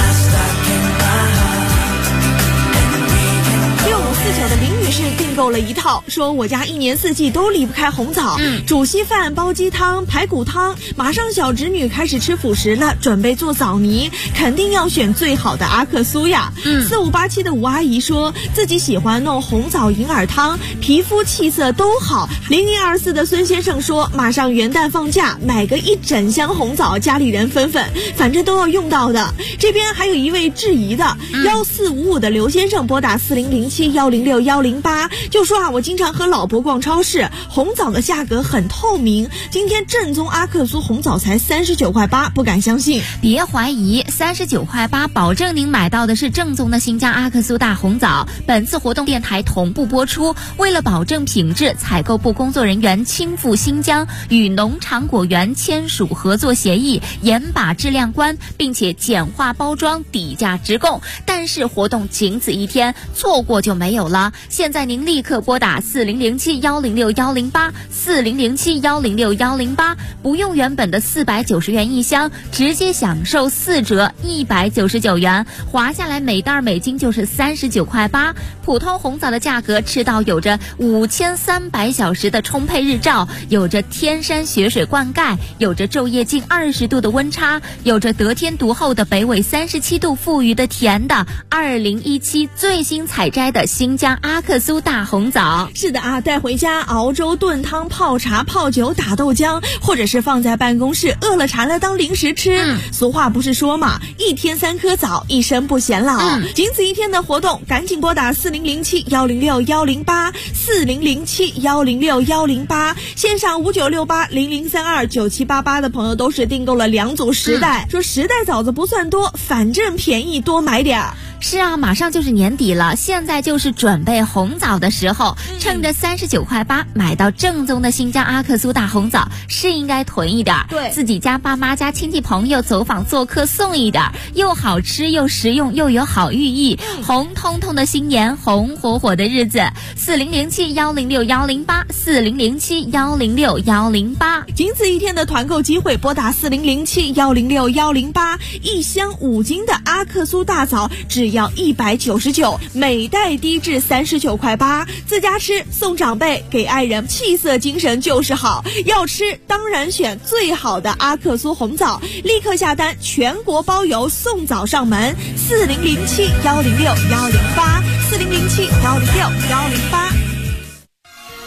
[SPEAKER 6] 6549的林女士订购了一套，说我家1年4季都离不开红枣，煮稀饭、煲鸡汤、排骨汤，马上小侄女开始吃辅食了，准备做枣泥，肯定要选最好的阿克苏呀。4587的吴阿姨说自己喜欢弄红枣银耳汤，皮肤气色都好。0024的孙先生说马上元旦放假，买个1整箱红枣，家里人分分，反正都要用到的。这边还有一位质疑的1455的刘先生拨打4007106108，就说啊，我经常和老婆逛超市，红枣的价格很透明，今天正宗阿克苏红枣才39.8块，不敢相信。
[SPEAKER 3] 别怀疑，39.8块，保证您买到的是正宗的新疆阿克苏大红枣。本次活动电台同步播出，为了保证品质，采购部工作人员亲赴新疆，与农场果园签署合作协议，严把质量关，并且简化包装，底价直供。但是活动仅此一天，错过就没有了。现在您立刻拨打4007106108 4007106108，不用原本的490元一箱，直接享受4折199元，划下来每袋每斤就是39.8块。普通红枣的价格吃到有着5300小时的充沛日照，有着天山雪水灌溉，有着昼夜近20度的温差，有着得天独厚的北纬37度富裕的甜的2017最新采摘的新疆阿克苏大红枣。
[SPEAKER 6] 是的啊，带回家熬粥、炖汤、泡茶、泡酒、打豆浆，或者是放在办公室饿了馋了当零食吃。俗话不是说嘛，一天3颗枣，一生不显老。仅此一天的活动，赶紧拨打4007106108 4007106108，线上596800329788的朋友都是订购了2组10袋，说10袋枣子不算多，反正便宜，多买点儿。
[SPEAKER 3] 是啊，马上就是年底了，现在就是准备红枣的时候，趁着39.8块买到正宗的新疆阿克苏大红枣，是应该囤一点。
[SPEAKER 6] 对，
[SPEAKER 3] 自己家爸妈家亲戚朋友走访做客送一点，又好吃又实用又有好寓意。红彤彤的新年，红火火的日子。4007106108 4007106108，
[SPEAKER 6] 仅此一天的团购机会，拨打4007106108，一箱5斤的阿克苏大枣只要199，每袋低至39.8块。自家吃送长辈，给爱人气色精神就是好。要吃当然选最好的阿克苏红枣，立刻下单，全国包邮送枣上门。4007106108 4007106108。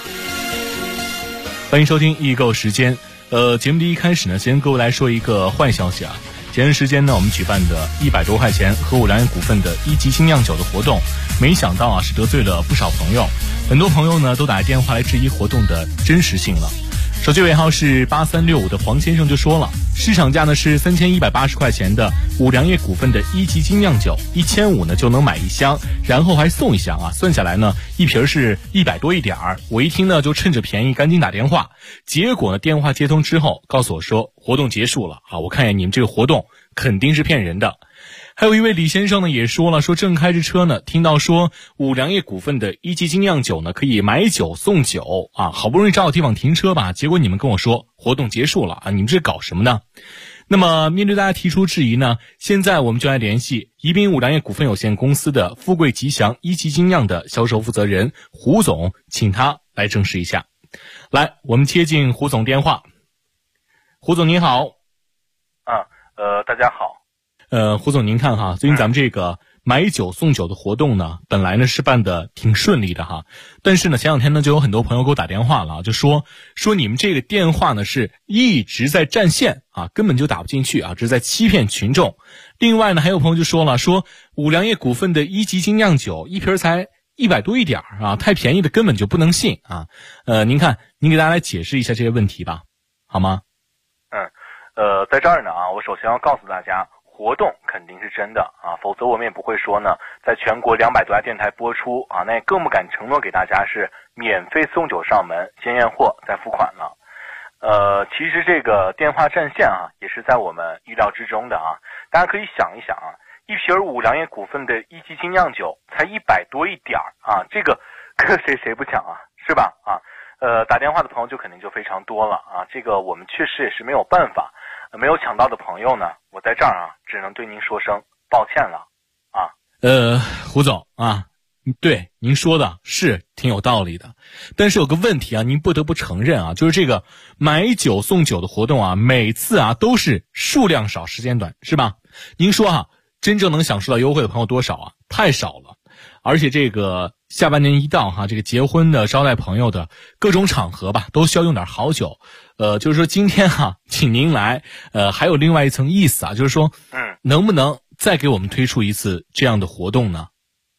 [SPEAKER 2] 欢迎收听易购时间。节目的一开始呢，先跟各位来说一个坏消息啊。前段时间呢，我们举办的100多块钱和五粮液股份的1级精酿酒的活动，没想到啊是得罪了不少朋友，很多朋友呢都打来电话来质疑活动的真实性了。手机尾号是8365的黄先生就说了，市场价呢是3180块钱的五粮液股份的1级精酿酒，1500呢就能买1箱，然后还送1箱啊，算下来呢一瓶是100多一点儿。我一听呢就趁着便宜赶紧打电话，结果呢电话接通之后告诉我说活动结束了啊，我看见你们这个活动肯定是骗人的。还有一位李先生呢也说了，说正开着车呢，听到说五粮液股份的1级精酿酒呢可以买酒送酒啊，好不容易找个地方停车吧，结果你们跟我说活动结束了啊，你们这搞什么呢？那么面对大家提出质疑呢，现在我们就来联系宜宾五粮液股份有限公司的富贵吉祥1级精酿的销售负责人胡总，请他来证实一下。来，我们接进胡总电话。胡总您好。
[SPEAKER 7] 大家好。
[SPEAKER 2] 胡总您看哈，最近咱们这个买酒送酒的活动呢，本来呢是办的挺顺利的哈，但是呢前两天呢就有很多朋友给我打电话了，就说你们这个电话呢是一直在占线啊，根本就打不进去啊，这是在欺骗群众。另外呢还有朋友就说了，说五粮液股份的1级精酿酒一瓶才100多一点啊，太便宜的根本就不能信啊。您看您给大家来解释一下这些问题吧，好吗？
[SPEAKER 7] 在这儿呢啊，我首先要告诉大家，活动肯定是真的啊，否则我们也不会说呢，在全国200多家电台播出啊，那也更不敢承诺给大家是免费送酒上门，先验货再付款了。其实这个电话占线啊，也是在我们意料之中的啊。大家可以想一想啊，一瓶五粮液股份的1级精酿酒才100多一点啊，这个谁不抢啊，是吧？啊，打电话的朋友就肯定就非常多了啊，这个我们确实也是没有办法。没有抢到的朋友呢，我在这儿啊，只能对您说声抱歉了啊。
[SPEAKER 2] 胡总啊，对您说的是挺有道理的，但是有个问题啊，您不得不承认啊，就是这个买酒送酒的活动啊，每次啊都是数量少时间短，是吧？您说啊，真正能享受到优惠的朋友多少啊？太少了。而且这个下半年一到哈，这个结婚的、招待朋友的各种场合吧，都需要用点好酒。就是说今天哈，请您来，还有另外一层意思啊，就是说，能不能再给我们推出一次这样的活动呢？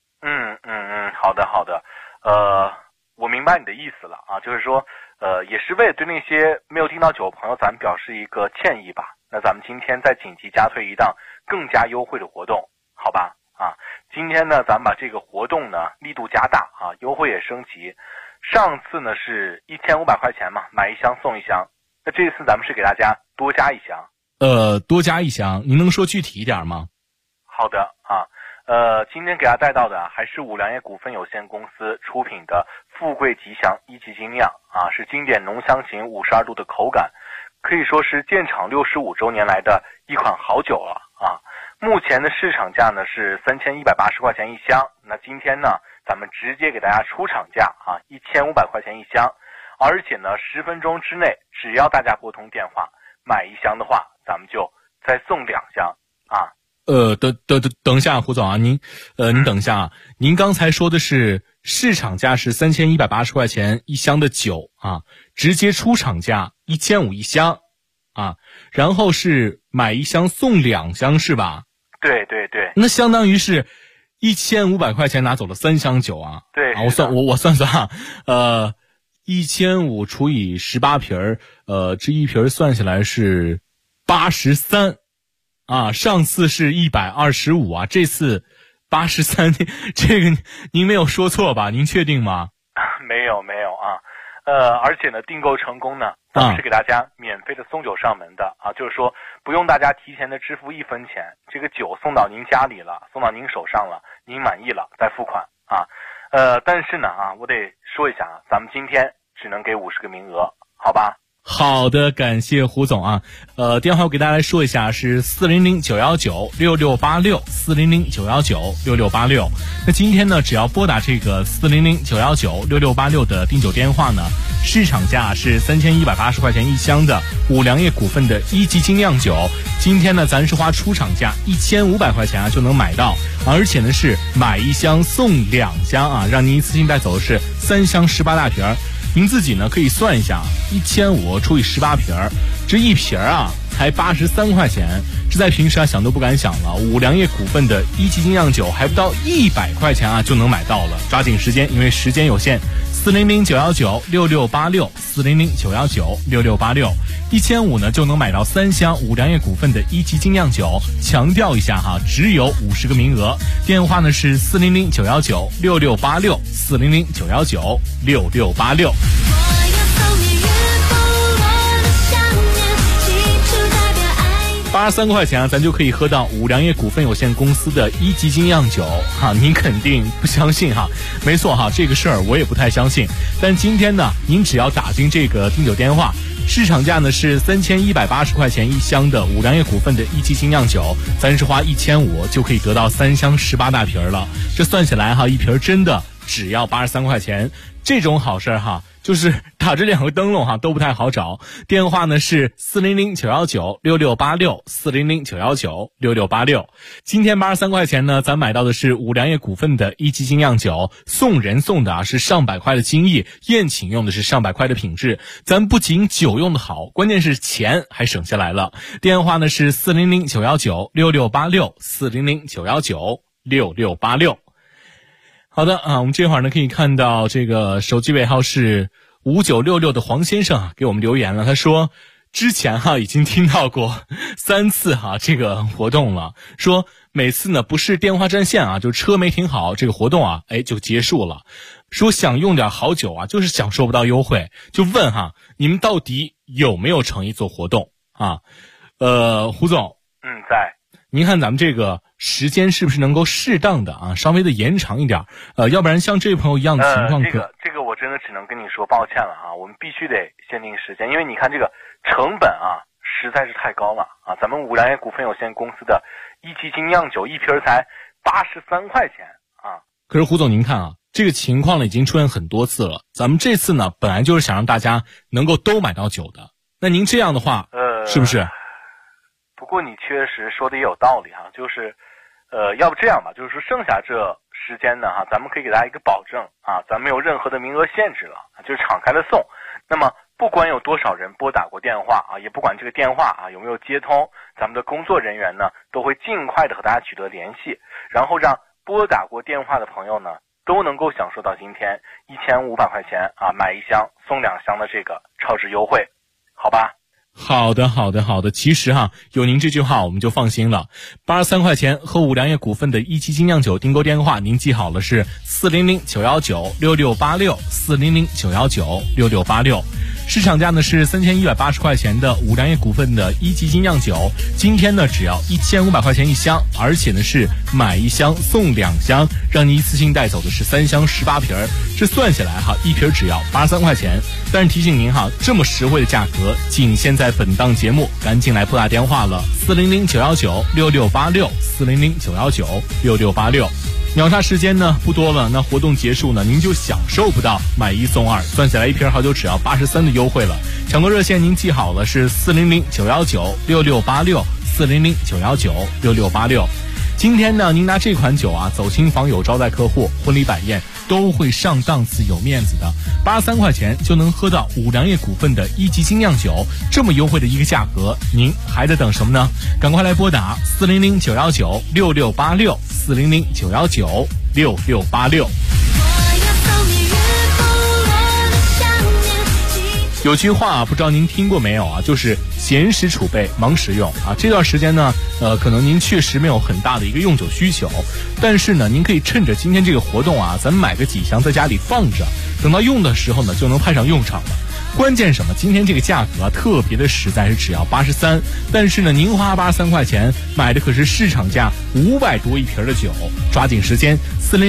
[SPEAKER 7] 好的，我明白你的意思了啊，就是说，也是为了对那些没有订到酒的朋友，咱们表示一个歉意吧。那咱们今天再紧急加推一档更加优惠的活动，好吧？啊，今天呢，咱们把这个活动呢力度加大啊，优惠也升级。上次呢是1500块钱嘛，买1箱送1箱。那这次咱们是给大家多加1箱。
[SPEAKER 2] 多加1箱，您能说具体一点吗？
[SPEAKER 7] 好的啊，今天给大家带到的还是五粮液股份有限公司出品的富贵吉祥1级精酿啊，是经典浓香型52度的口感，可以说是建厂65周年来的一款好酒了啊。目前的市场价呢是3180块钱1箱，那今天呢咱们直接给大家出厂价啊，1500块钱1箱，而且呢10分钟之内，只要大家拨通电话买1箱的话，咱们就再送2箱啊。
[SPEAKER 2] 等一下，胡总啊，您等一下啊，您刚才说的是市场价是3180块钱1箱的酒啊，直接出厂价1500 1箱啊，然后是买1箱送2箱是吧？
[SPEAKER 7] 对，
[SPEAKER 2] 那相当于是1500块钱拿走了3箱酒啊。
[SPEAKER 7] 对，
[SPEAKER 2] 我算啊，1500除以18瓶这一瓶算下来是83啊，上次是125啊，这次83，这个您没有说错吧？您确定吗？
[SPEAKER 7] 没有啊，而且呢，订购成功呢，咱们是给大家免费的送酒上门的啊，就是说不用大家提前的支付1分钱，这个酒送到您家里了，送到您手上了，您满意了再付款啊。但是呢啊，我得说一下啊，咱们今天只能给50个名额，好吧？
[SPEAKER 2] 好的，感谢胡总啊。电话我给大家来说一下，是400-919-6686，400-919-6686。那今天呢，只要拨打这个400-919-6686的订酒电话呢，市场价是3180块钱1箱的五粮液股份的1级精酿酒。今天呢，咱是花出厂价1500块钱啊就能买到，而且呢是买1箱送2箱啊，让您一次性带走的是3箱18大瓶。 您自己呢可以算一下，1500除以18瓶，这一瓶啊才83块钱，这在平时啊想都不敢想了。五粮液股份的一级精酿酒还不到100块钱啊就能买到了，抓紧时间，因为时间有限。400-919-6686，400-919-6686，1500呢就能买到3箱五粮液股份的一级精酿酒。强调一下哈，只有50个名额。电话呢是400-919-6686，400-919-6686。83块钱啊，咱就可以喝到五粮液股份有限公司的一级精酿酒哈，您肯定不相信哈？没错哈，这个事儿我也不太相信。但今天呢，您只要打进这个订酒电话，市场价呢是3180块钱一箱的五粮液股份的一级精酿酒，咱是花1500就可以得到3箱18大瓶了。这算起来哈，一瓶真的只要83块钱，这种好事哈。就是打这2个灯笼哈都不太好找，电话呢是400-919-6686，400-919-6686。今天83块钱呢，咱买到的是五粮液股份的一级精酿酒，送人送的啊是上百块的精益，宴请用的是上百块的品质。咱不仅酒用的好，关键是钱还省下来了。电话呢是400-919-6686，400-919-6686。好的啊，我们这会儿呢可以看到这个手机尾号是5966的黄先生啊给我们留言了，他说之前哈已经听到过3次哈这个活动了，说每次呢不是电话占线啊，就车没停好，这个活动啊就结束了。说想用点好酒啊，就是享受不到优惠，就问哈你们到底有没有诚意做活动啊？胡总，
[SPEAKER 7] 在。
[SPEAKER 2] 您看咱们这个时间是不是能够适当的啊，稍微的延长一点？要不然像这位朋友一样的情况，
[SPEAKER 7] 这个我真的只能跟你说抱歉了啊，我们必须得限定时间，因为你看这个成本啊实在是太高了啊，咱们五粮液股份有限公司的一级精酿酒一瓶才83块钱啊。
[SPEAKER 2] 可是胡总您看啊，这个情况呢已经出现很多次了，咱们这次呢本来就是想让大家能够都买到酒的，那您这样的话是不是？
[SPEAKER 7] 不过你确实说的也有道理哈，就是要不这样吧，就是说剩下这时间呢哈，咱们可以给大家一个保证啊，咱没有任何的名额限制了，就是敞开的送。那么不管有多少人拨打过电话啊，也不管这个电话啊有没有接通，咱们的工作人员呢都会尽快的和大家取得联系，然后让拨打过电话的朋友呢都能够享受到今天1500块钱啊买1箱送2箱的这个超值优惠，好吧？
[SPEAKER 2] 好的，其实哈，有您这句话我们就放心了。83块钱和五粮液股份的一级精酿酒订购电话，您记好了是400-919-6686，400-919-6686。市场价呢是3180块钱的五粮液股份的一级精酿酒，今天呢只要1500块钱一箱，而且呢是买1箱送2箱，让您一次性带走的是3箱18瓶，这算下来哈，一瓶只要83块钱。但是提醒您哈，这么实惠的价格仅限在本档节目，赶紧来拨打电话了，400-919-6686，400-919-6686。秒杀时间呢不多了，那活动结束呢您就享受不到买1送2，算下来一瓶好酒只要83的优惠了。抢购热线您记好了是400-919-6686，400-919-6686。今天呢您拿这款酒啊走亲访友招待客户，婚礼摆宴都会上档次有面子的，83块钱就能喝到五粮液股份的一级精酿酒，这么优惠的一个价格，您还在等什么呢？赶快来拨打400-919-6686，400-919-6686。有句话不知道您听过没有啊，就是闲时储备忙时用啊。这段时间呢可能您确实没有很大的一个用酒需求，但是呢您可以趁着今天这个活动啊，咱们买个几箱在家里放着，等到用的时候呢就能派上用场了。关键什么？今天这个价格啊特别的实在，是只要83，但是呢您花83块钱买的可是市场价500多一瓶的酒，抓紧时间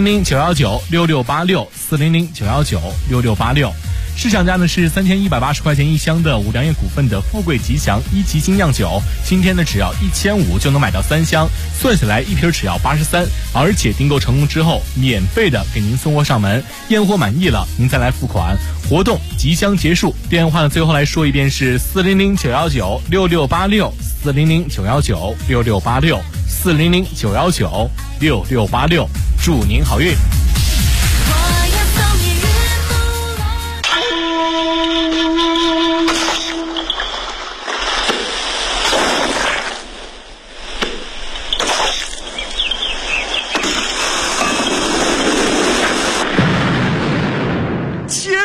[SPEAKER 2] ，400-919-6686，400-919-6686。市场价呢是3180块钱一箱的五粮液股份的富贵吉祥一级精酿酒，今天呢只要1500就能买到3箱，算下来一瓶只要83，而且订购成功之后免费的给您送货上门，验货满意了您再来付款。活动即将结束，电话呢最后来说一遍是400-919-6686，400-919-6686，400-919-6686，祝您好运。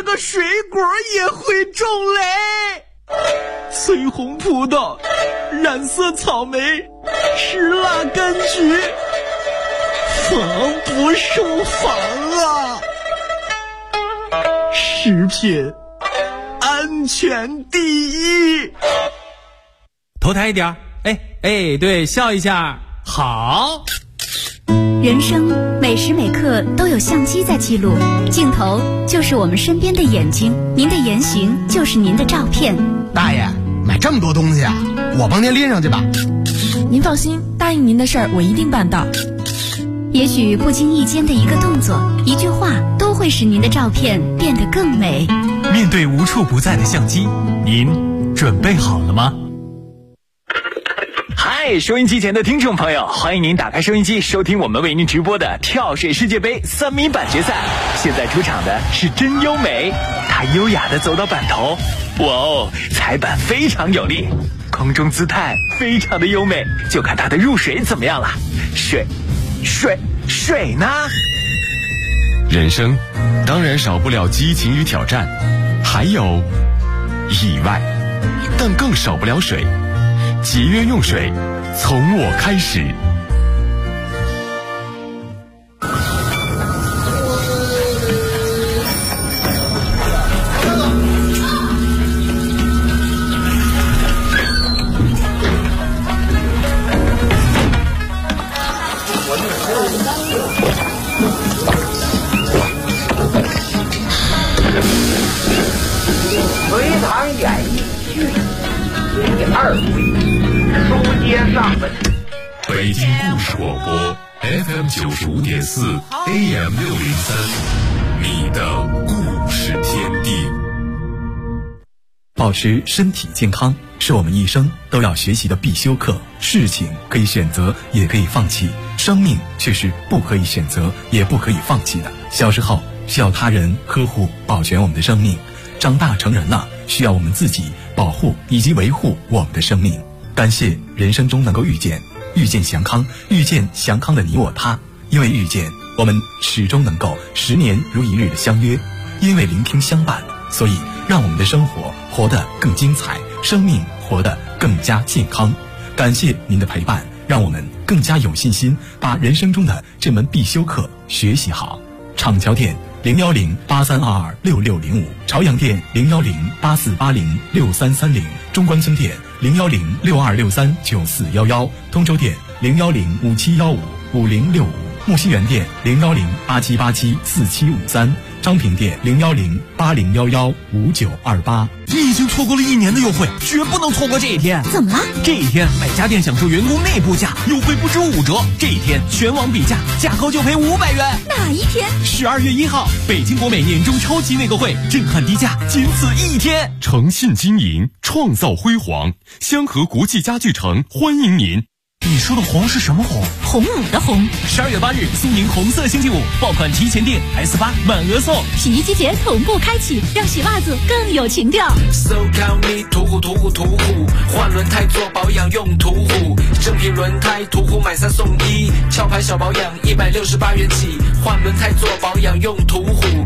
[SPEAKER 2] 个水果也会种雷。翠红葡萄，染色草莓，石蜡柑橘，防不胜防啊！食品安全第一。
[SPEAKER 8] 头抬一点，对，笑一下，好。
[SPEAKER 9] 人生每时每刻都有相机在记录，镜头就是我们身边的眼睛，您的言行就是您的照片。
[SPEAKER 10] 大爷，买这么多东西啊，我帮您拎上去吧。
[SPEAKER 11] 您放心，答应您的事儿我一定办到。
[SPEAKER 9] 也许不经意间的一个动作、一句话，都会使您的照片变得更美。
[SPEAKER 2] 面对无处不在的相机，您准备好了吗？嗨，收音机前的听众朋友，欢迎您打开收音机，收听我们为您直播的跳水世界杯3米板决赛。现在出场的是真优美，她优雅地走到板头，哇哦，踩板非常有力，空中姿态非常的优美，就看她的入水怎么样了。水呢？
[SPEAKER 1] 人生当然少不了激情与挑战，还有意外，但更少不了水。节约用水，从我开始。
[SPEAKER 12] 隋唐演义续第2回，书接上文。
[SPEAKER 1] 北京故事广播 FM95.4 AM603，你的故事天地。
[SPEAKER 2] 保持身体健康是我们一生都要学习的必修课。事情可以选择，也可以放弃，生命却是不可以选择，也不可以放弃的。小时候需要他人呵护保全我们的生命，长大成人了，需要我们自己保护以及维护我们的生命。感谢人生中能够遇见祥康，遇见祥康的你我他。因为遇见，我们始终能够10年如一日的相约；因为聆听相伴，所以让我们的生活活得更精彩，生命活得更加健康。感谢您的陪伴，让我们更加有信心把人生中的这门必修课学习好。厂桥店01083226605，朝阳店01084806330，中关村店01062639411，通州店01057155065，木樨园店01087874753，昌平店01080115928。 你已经错过了1年的优惠，绝不能错过这一天。
[SPEAKER 9] 怎么了？
[SPEAKER 2] 这一天每家店享受员工内部价，优惠不止5折。这一天全网比价，价高就赔500元。
[SPEAKER 9] 哪一天
[SPEAKER 2] ？12月1号，北京国美年终超级内购会，震撼低价，仅此1天。
[SPEAKER 1] 诚信经营，创造辉煌，香河国际家具城欢迎您。
[SPEAKER 2] 你说的红是什么红？
[SPEAKER 9] 红舞的红。
[SPEAKER 2] 12月8日，苏宁红色星期五，爆款提前订 S8 满额送，
[SPEAKER 9] 洗衣机节同步开启，让洗袜子更有情调。
[SPEAKER 13] So count me 途虎，换轮胎做保养用途虎，正品轮胎途虎买3送1，壳牌小保养168元起，换轮胎做保养用途虎。